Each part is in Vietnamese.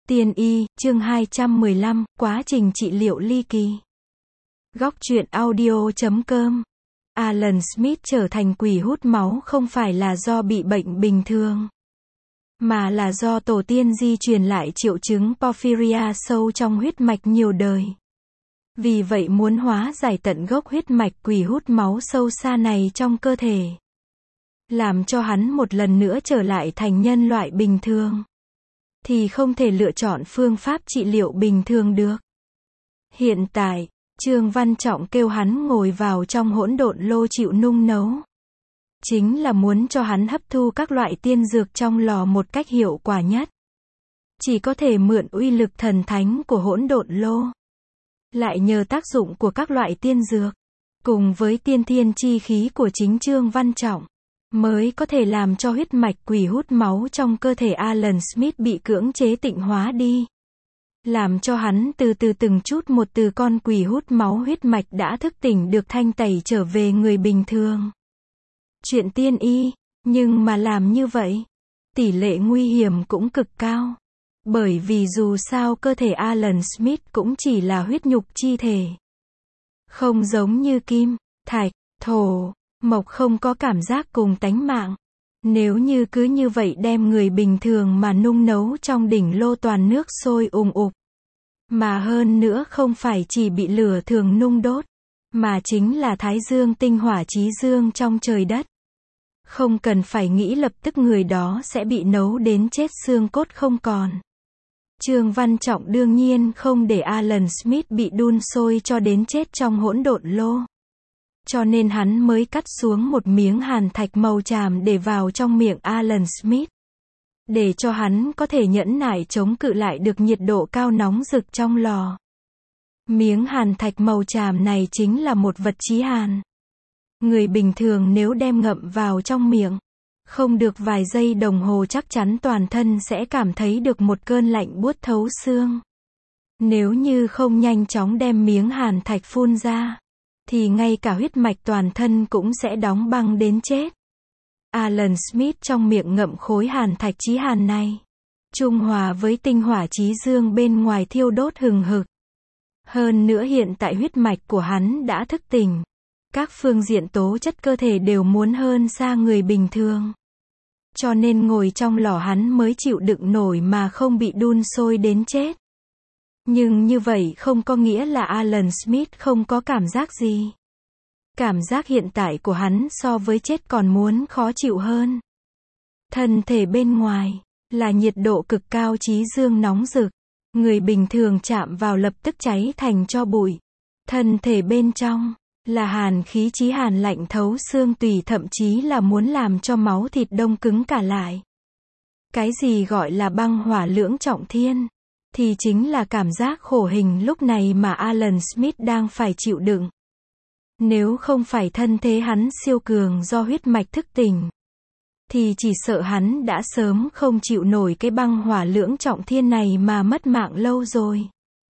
Tiên y, chương 215, quá trình trị liệu ly kỳ. Góc truyện audio.com. Alan Smith trở thành quỷ hút máu không phải là do bị bệnh bình thường, mà là do tổ tiên di truyền lại triệu chứng porphyria sâu trong huyết mạch nhiều đời. Vì vậy muốn hóa giải tận gốc huyết mạch quỷ hút máu sâu xa này trong cơ thể, làm cho hắn một lần nữa trở lại thành nhân loại bình thường, thì không thể lựa chọn phương pháp trị liệu bình thường được. Hiện tại, Trương Văn Trọng kêu hắn ngồi vào trong hỗn độn lô chịu nung nấu, chính là muốn cho hắn hấp thu các loại tiên dược trong lò một cách hiệu quả nhất. Chỉ có thể mượn uy lực thần thánh của hỗn độn lô, lại nhờ tác dụng của các loại tiên dược, cùng với tiên thiên chi khí của chính Trương Văn Trọng, mới có thể làm cho huyết mạch quỷ hút máu trong cơ thể Alan Smith bị cưỡng chế tịnh hóa đi. Làm cho hắn từ từ từng chút một từ con quỷ hút máu huyết mạch đã thức tỉnh được thanh tẩy trở về người bình thường. Chuyện tiên y, nhưng mà làm như vậy, tỷ lệ nguy hiểm cũng cực cao. Bởi vì dù sao cơ thể Alan Smith cũng chỉ là huyết nhục chi thể. Không giống như kim, thạch, thổ, mộc không có cảm giác cùng tánh mạng. Nếu như cứ như vậy đem người bình thường mà nung nấu trong đỉnh lô toàn nước sôi ùng ục, mà hơn nữa không phải chỉ bị lửa thường nung đốt, mà chính là thái dương tinh hỏa chí dương trong trời đất. Không cần phải nghĩ lập tức người đó sẽ bị nấu đến chết xương cốt không còn. Trương Văn Trọng đương nhiên không để Alan Smith bị đun sôi cho đến chết trong hỗn độn lô. Cho nên hắn mới cắt xuống một miếng hàn thạch màu tràm để vào trong miệng Alan Smith, để cho hắn có thể nhẫn nại chống cự lại được nhiệt độ cao nóng rực trong lò. Miếng hàn thạch màu tràm này chính là một vật chí hàn. Người bình thường nếu đem ngậm vào trong miệng, không được vài giây đồng hồ chắc chắn toàn thân sẽ cảm thấy được một cơn lạnh buốt thấu xương. Nếu như không nhanh chóng đem miếng hàn thạch phun ra, thì ngay cả huyết mạch toàn thân cũng sẽ đóng băng đến chết. Alan Smith trong miệng ngậm khối hàn thạch chí hàn này, trung hòa với tinh hỏa chí dương bên ngoài thiêu đốt hừng hực. Hơn nữa hiện tại huyết mạch của hắn đã thức tỉnh. Các phương diện tố chất cơ thể đều muốn hơn xa người bình thường. Cho nên ngồi trong lò hắn mới chịu đựng nổi mà không bị đun sôi đến chết. Nhưng như vậy không có nghĩa là Alan Smith không có cảm giác gì. Cảm giác hiện tại của hắn so với chết còn muốn khó chịu hơn. Thân thể bên ngoài là nhiệt độ cực cao chí dương nóng rực. Người bình thường chạm vào lập tức cháy thành tro bụi. Thân thể bên trong là hàn khí chí hàn lạnh thấu xương tủy, thậm chí là muốn làm cho máu thịt đông cứng cả lại. Cái gì gọi là băng hỏa lưỡng trọng thiên, thì chính là cảm giác khổ hình lúc này mà Alan Smith đang phải chịu đựng. Nếu không phải thân thế hắn siêu cường do huyết mạch thức tỉnh, thì chỉ sợ hắn đã sớm không chịu nổi cái băng hỏa lưỡng trọng thiên này mà mất mạng lâu rồi.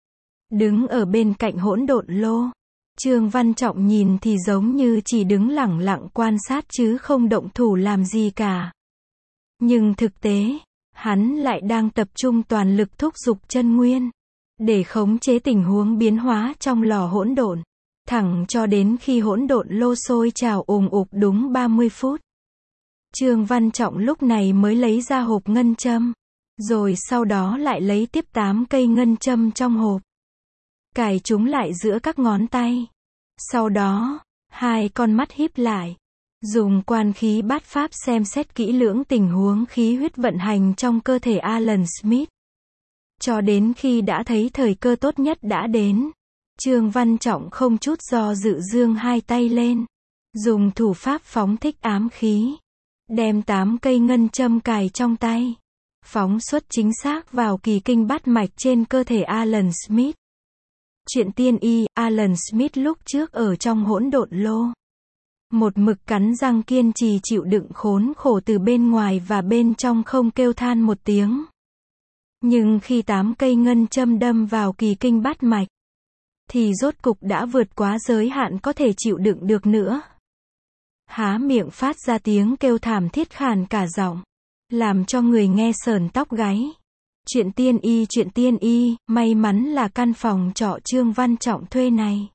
Đứng ở bên cạnh hỗn độn lô, Trương Văn Trọng nhìn thì giống như chỉ đứng lẳng lặng quan sát chứ không động thủ làm gì cả. Nhưng thực tế, hắn lại đang tập trung toàn lực thúc giục chân nguyên, để khống chế tình huống biến hóa trong lò hỗn độn, thẳng cho đến khi hỗn độn lô sôi trào ùng ục đúng 30 phút. Trương Văn Trọng lúc này mới lấy ra hộp ngân châm, rồi sau đó lại lấy tiếp 8 cây ngân châm trong hộp, cài chúng lại giữa các ngón tay. Sau đó, hai con mắt híp lại, dùng quan khí bát pháp xem xét kỹ lưỡng tình huống khí huyết vận hành trong cơ thể Alan Smith. Cho đến khi đã thấy thời cơ tốt nhất đã đến, Trương Văn Trọng không chút do dự giương hai tay lên, dùng thủ pháp phóng thích ám khí, đem 8 cây ngân châm cài trong tay, phóng xuất chính xác vào kỳ kinh bát mạch trên cơ thể Alan Smith. Chuyện tiên y, Alan Smith lúc trước ở trong hỗn độn lô, một mực cắn răng kiên trì chịu đựng khốn khổ từ bên ngoài và bên trong không kêu than một tiếng. Nhưng khi 8 cây ngân châm đâm vào kỳ kinh bát mạch, thì rốt cục đã vượt quá giới hạn có thể chịu đựng được nữa. Há miệng phát ra tiếng kêu thảm thiết khàn cả giọng, làm cho người nghe sởn tóc gáy. Chuyện tiên y, may mắn là căn phòng trọ Trương Văn Trọng thuê này.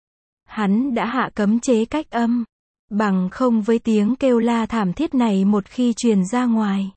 Hắn đã hạ cấm chế cách âm. Bằng không với tiếng kêu la thảm thiết này một khi truyền ra ngoài,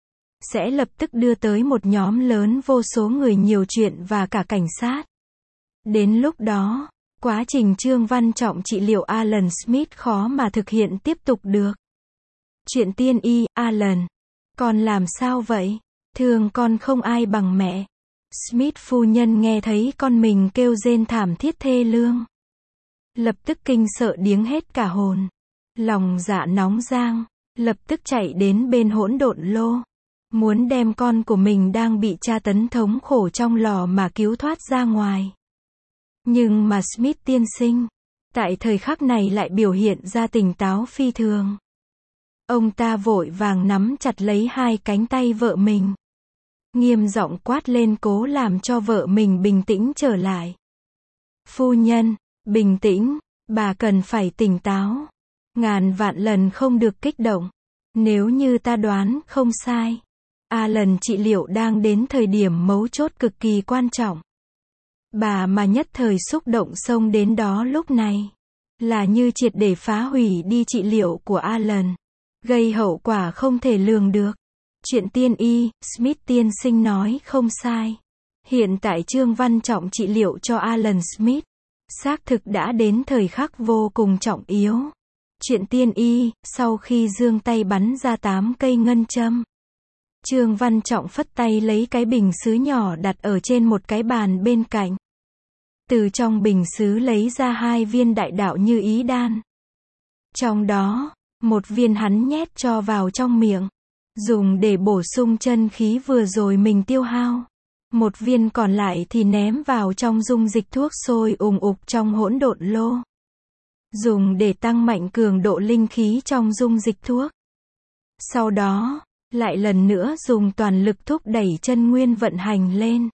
sẽ lập tức đưa tới một nhóm lớn vô số người nhiều chuyện và cả cảnh sát. Đến lúc đó, quá trình Trương Văn Trọng trị liệu Alan Smith khó mà thực hiện tiếp tục được. Chuyện tiên y, Alan, con làm sao vậy? Thương con không ai bằng mẹ. Smith phu nhân nghe thấy con mình kêu rên thảm thiết thê lương, lập tức kinh sợ điếng hết cả hồn. Lòng dạ nóng giang, lập tức chạy đến bên hỗn độn lô, muốn đem con của mình đang bị tra tấn thống khổ trong lò mà cứu thoát ra ngoài. Nhưng mà Smith tiên sinh, tại thời khắc này lại biểu hiện ra tỉnh táo phi thường. Ông ta vội vàng nắm chặt lấy hai cánh tay vợ mình, nghiêm giọng quát lên cố làm cho vợ mình bình tĩnh trở lại. Phu nhân, bình tĩnh, bà cần phải tỉnh táo. Ngàn vạn lần không được kích động. Nếu như ta đoán không sai, Alan trị liệu đang đến thời điểm mấu chốt cực kỳ quan trọng. Bà mà nhất thời xúc động xông đến đó lúc này, là như triệt để phá hủy đi trị liệu của Alan, gây hậu quả không thể lường được. Chuyện tiên y, Smith tiên sinh nói không sai. Hiện tại Trương Văn Trọng trị liệu cho Alan Smith, xác thực đã đến thời khắc vô cùng trọng yếu. Chuyện tiên y, sau khi giương tay bắn ra 8 cây ngân châm, Trương Văn Trọng phất tay lấy cái bình sứ nhỏ đặt ở trên một cái bàn bên cạnh. Từ trong bình sứ lấy ra 2 viên đại đạo như ý đan. Trong đó, một viên hắn nhét cho vào trong miệng, dùng để bổ sung chân khí vừa rồi mình tiêu hao. Một viên còn lại thì ném vào trong dung dịch thuốc sôi ùng ục trong hỗn độn lô, dùng để tăng mạnh cường độ linh khí trong dung dịch thuốc. Sau đó, lại lần nữa dùng toàn lực thúc đẩy chân nguyên vận hành lên,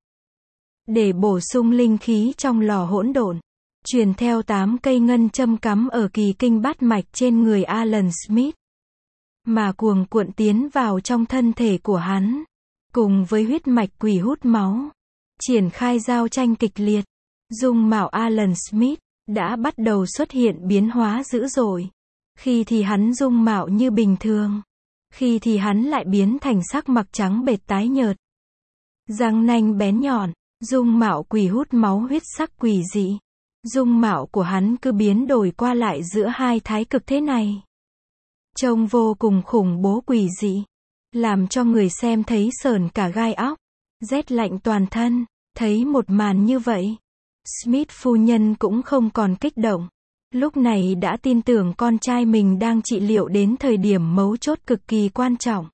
để bổ sung linh khí trong lò hỗn độn, truyền theo 8 cây ngân châm cắm ở kỳ kinh bát mạch trên người Alan Smith, mà cuồng cuộn tiến vào trong thân thể của hắn, cùng với huyết mạch quỷ hút máu, triển khai giao tranh kịch liệt. Dung mạo Alan Smith đã bắt đầu xuất hiện biến hóa dữ dội. Khi thì hắn dung mạo như bình thường, khi thì hắn lại biến thành sắc mặt trắng bệch tái nhợt, răng nanh bén nhọn, dung mạo quỷ hút máu huyết sắc quỷ dị. Dung mạo của hắn cứ biến đổi qua lại giữa hai thái cực thế này, trông vô cùng khủng bố quỷ dị, làm cho người xem thấy sởn cả gai óc, rét lạnh toàn thân. Thấy một màn như vậy, Smith phu nhân cũng không còn kích động. Lúc này đã tin tưởng con trai mình đang trị liệu đến thời điểm mấu chốt cực kỳ quan trọng.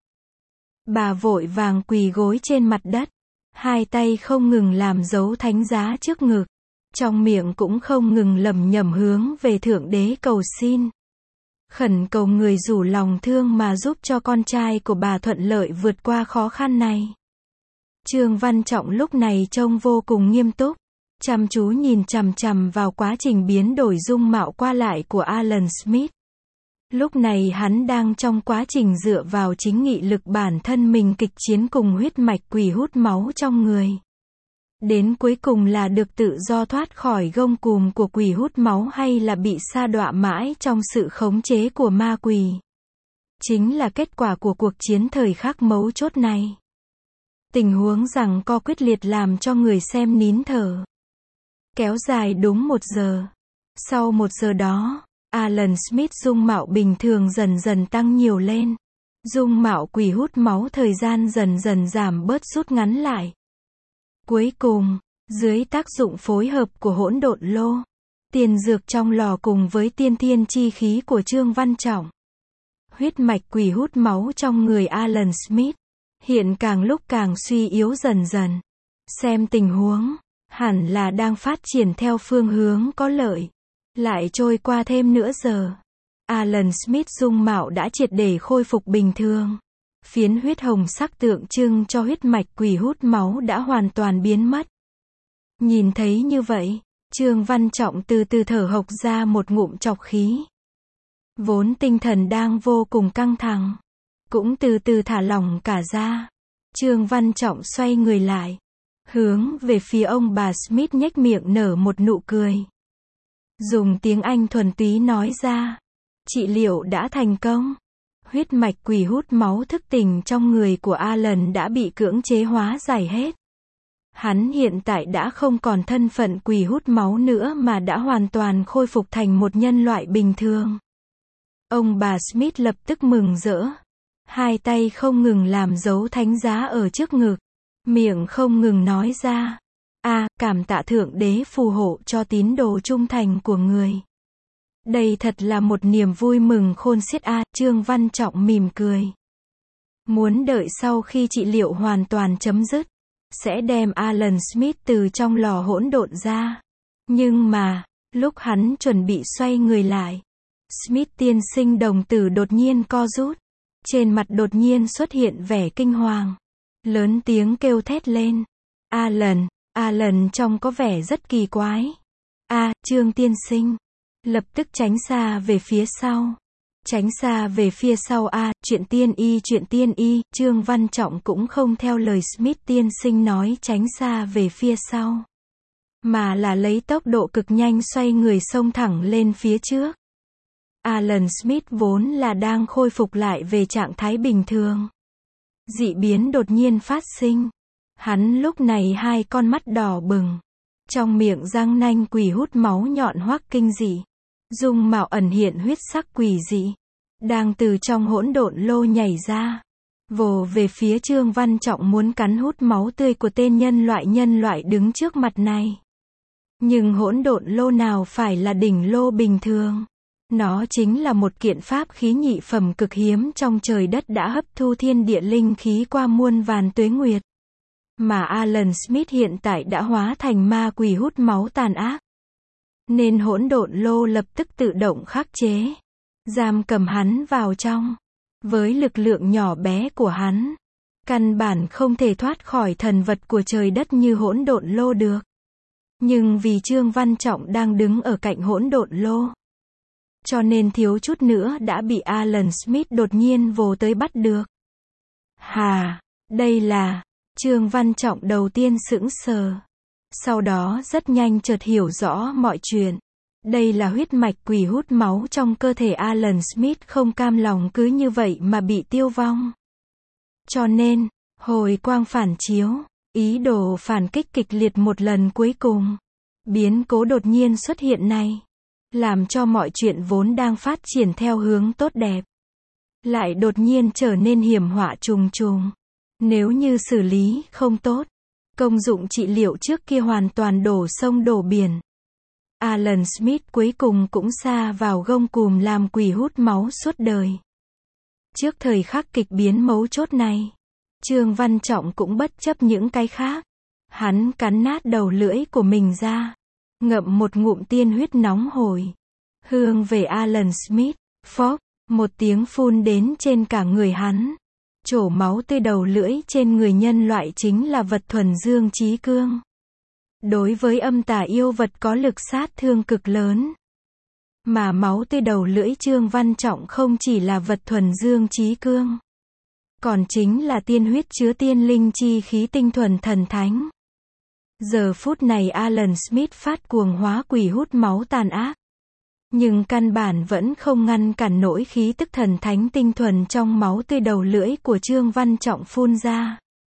Bà vội vàng quỳ gối trên mặt đất, hai tay không ngừng làm dấu thánh giá trước ngực, trong miệng cũng không ngừng lẩm nhẩm hướng về Thượng Đế cầu xin, khẩn cầu người rủ lòng thương mà giúp cho con trai của bà thuận lợi vượt qua khó khăn này. Trương Văn Trọng lúc này trông vô cùng nghiêm túc, chăm chú nhìn chằm chằm vào quá trình biến đổi dung mạo qua lại của Alan Smith. Lúc này hắn đang trong quá trình dựa vào chính nghị lực bản thân mình kịch chiến cùng huyết mạch quỷ hút máu trong người. Đến cuối cùng là được tự do thoát khỏi gông cùm của quỷ hút máu hay là bị sa đọa mãi trong sự khống chế của ma quỷ. Chính là kết quả của cuộc chiến thời khắc mấu chốt này. Tình huống giằng co quyết liệt làm cho người xem nín thở. Kéo dài đúng 1 giờ. Sau 1 giờ đó, Alan Smith dung mạo bình thường dần dần tăng nhiều lên. Dung mạo quỷ hút máu thời gian dần dần giảm bớt rút ngắn lại. Cuối cùng, dưới tác dụng phối hợp của hỗn độn lô, tiền dược trong lò cùng với tiên thiên chi khí của Trương Văn Trọng, huyết mạch quỷ hút máu trong người Alan Smith hiện càng lúc càng suy yếu dần dần. Xem tình huống, hẳn là đang phát triển theo phương hướng có lợi. Lại trôi qua thêm nửa giờ, Alan Smith dung mạo đã triệt để khôi phục bình thường. Phiến huyết hồng sắc tượng trưng cho huyết mạch quỷ hút máu đã hoàn toàn biến mất. Nhìn thấy như vậy, Trương Văn Trọng từ từ thở hộc ra một ngụm trọc khí. Vốn tinh thần đang vô cùng căng thẳng, cũng từ từ thả lỏng cả ra. Trương Văn Trọng xoay người lại, hướng về phía ông bà Smith nhếch miệng nở một nụ cười. Dùng tiếng Anh thuần túy nói ra, trị liệu đã thành công. Huyết mạch quỷ hút máu thức tỉnh trong người của Alan đã bị cưỡng chế hóa giải hết. Hắn hiện tại đã không còn thân phận quỷ hút máu nữa mà đã hoàn toàn khôi phục thành một nhân loại bình thường. Ông bà Smith lập tức mừng rỡ. Hai tay không ngừng làm dấu thánh giá ở trước ngực. Miệng không ngừng nói ra. Cảm tạ Thượng Đế phù hộ cho tín đồ trung thành của người. Đây thật là một niềm vui mừng khôn xiết Trương Văn Trọng mỉm cười. Muốn đợi sau khi trị liệu hoàn toàn chấm dứt, sẽ đem Alan Smith từ trong lò hỗn độn ra. Nhưng mà, lúc hắn chuẩn bị xoay người lại, Smith tiên sinh đồng tử đột nhiên co rút. Trên mặt đột nhiên xuất hiện vẻ kinh hoàng. Lớn tiếng kêu thét lên. Alan trông có vẻ rất kỳ quái. Trương tiên sinh. Lập tức tránh xa về phía sau. Tránh xa về phía sau chuyện tiên y, Trương Văn Trọng cũng không theo lời Smith tiên sinh nói tránh xa về phía sau. Mà là lấy tốc độ cực nhanh xoay người xông thẳng lên phía trước. Alan Smith vốn là đang khôi phục lại về trạng thái bình thường. Dị biến đột nhiên phát sinh. Hắn lúc này hai con mắt đỏ bừng. Trong miệng răng nanh quỷ hút máu nhọn hoắc kinh dị. Dung mạo ẩn hiện huyết sắc quỷ dị. Đang từ trong hỗn độn lô nhảy ra. Vồ về phía Trương Văn Trọng muốn cắn hút máu tươi của tên nhân loại đứng trước mặt này. Nhưng hỗn độn lô nào phải là đỉnh lô bình thường. Nó chính là một kiện pháp khí nhị phẩm cực hiếm trong trời đất đã hấp thu thiên địa linh khí qua muôn vàn tuế nguyệt. Mà Alan Smith hiện tại đã hóa thành ma quỷ hút máu tàn ác. Nên hỗn độn lô lập tức tự động khắc chế. Giam cầm hắn vào trong. Với lực lượng nhỏ bé của hắn, căn bản không thể thoát khỏi thần vật của trời đất như hỗn độn lô được. Nhưng vì Trương Văn Trọng đang đứng ở cạnh hỗn độn lô, cho nên thiếu chút nữa đã bị Alan Smith đột nhiên vồ tới bắt được. Đây là... Trương Văn Trọng đầu tiên sững sờ. Sau đó rất nhanh chợt hiểu rõ mọi chuyện. Đây là huyết mạch quỷ hút máu trong cơ thể Alan Smith không cam lòng cứ như vậy mà bị tiêu vong. Cho nên, hồi quang phản chiếu, ý đồ phản kích kịch liệt một lần cuối cùng. Biến cố đột nhiên xuất hiện này, làm cho mọi chuyện vốn đang phát triển theo hướng tốt đẹp, lại đột nhiên trở nên hiểm họa trùng trùng. Nếu như xử lý không tốt, công dụng trị liệu trước kia hoàn toàn đổ sông đổ biển. Alan Smith cuối cùng cũng sa vào gông cùm làm quỷ hút máu suốt đời. Trước thời khắc kịch biến mấu chốt này, Trương Văn Trọng cũng bất chấp những cái khác. Hắn cắn nát đầu lưỡi của mình ra, ngậm một ngụm tiên huyết nóng hổi, hương về Alan Smith. Phốc, một tiếng phun đến trên cả người hắn. Trổ máu tươi đầu lưỡi trên người nhân loại chính là vật thuần dương chí cương. Đối với âm tà yêu vật có lực sát thương cực lớn. Mà máu tươi đầu lưỡi Trương Văn Trọng không chỉ là vật thuần dương chí cương, còn chính là tiên huyết chứa tiên linh chi khí tinh thuần thần thánh. Giờ phút này Alan Smith phát cuồng hóa quỷ hút máu tàn ác. Nhưng căn bản vẫn không ngăn cản nổi khí tức thần thánh tinh thuần trong máu tươi đầu lưỡi của Trương Văn Trọng phun ra.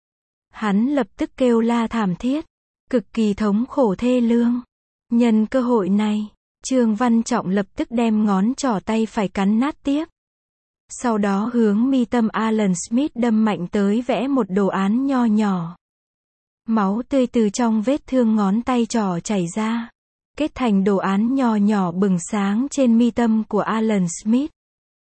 Hắn lập tức kêu la thảm thiết, cực kỳ thống khổ thê lương. Nhân cơ hội này, Trương Văn Trọng lập tức đem ngón trỏ tay phải cắn nát tiếp. Sau đó hướng mi tâm Alan Smith đâm mạnh tới vẽ một đồ án nho nhỏ. Máu tươi từ trong vết thương ngón tay trỏ chảy ra, kết thành đồ án nho nhỏ bừng sáng trên mi tâm của Alan Smith.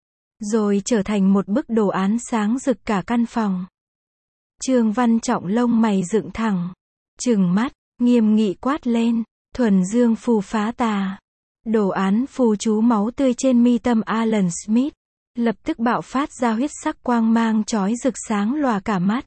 Rồi trở thành một bức đồ án sáng rực cả căn phòng. Trương Văn Trọng lông mày dựng thẳng, trừng mắt, nghiêm nghị quát lên, thuần dương phù phá tà. Đồ án phù chú máu tươi trên mi tâm Alan Smith lập tức bạo phát ra huyết sắc quang mang chói rực sáng lòa cả mắt.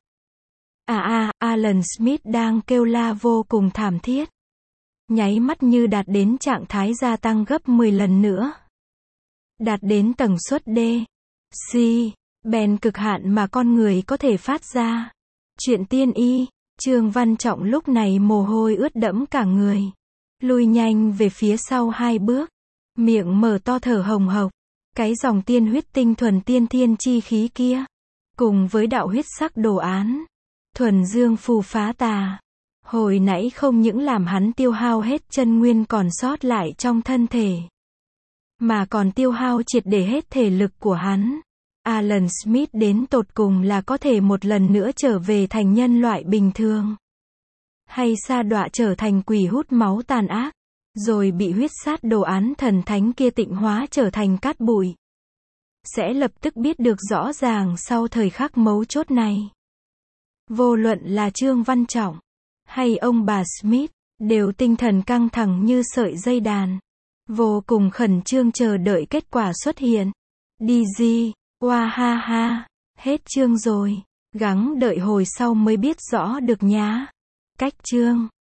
Alan Smith đang kêu la vô cùng thảm thiết. Nháy mắt như đạt đến trạng thái gia tăng gấp 10 lần nữa. Đạt đến tần suất D, C, bèn cực hạn mà con người có thể phát ra. Chuyện tiên y, Trương Văn Trọng lúc này mồ hôi ướt đẫm cả người. Lùi nhanh về phía sau 2 bước. Miệng mở to thở hồng hộc. Cái dòng tiên huyết tinh thuần tiên thiên chi khí kia. Cùng với đạo huyết sắc đồ án. Thuần dương phù phá tà. Hồi nãy không những làm hắn tiêu hao hết chân nguyên còn sót lại trong thân thể. Mà còn tiêu hao triệt để hết thể lực của hắn. Alan Smith đến tột cùng là có thể một lần nữa trở về thành nhân loại bình thường. Hay sa đọa trở thành quỷ hút máu tàn ác. Rồi bị huyết sát đồ án thần thánh kia tịnh hóa trở thành cát bụi. Sẽ lập tức biết được rõ ràng sau thời khắc mấu chốt này. Vô luận là Trương Văn Trọng hay ông bà Smith, đều tinh thần căng thẳng như sợi dây đàn. Vô cùng khẩn trương chờ đợi kết quả xuất hiện. DG, oa ha ha, hết chương rồi. Gắng đợi hồi sau mới biết rõ được nhá. Cách chương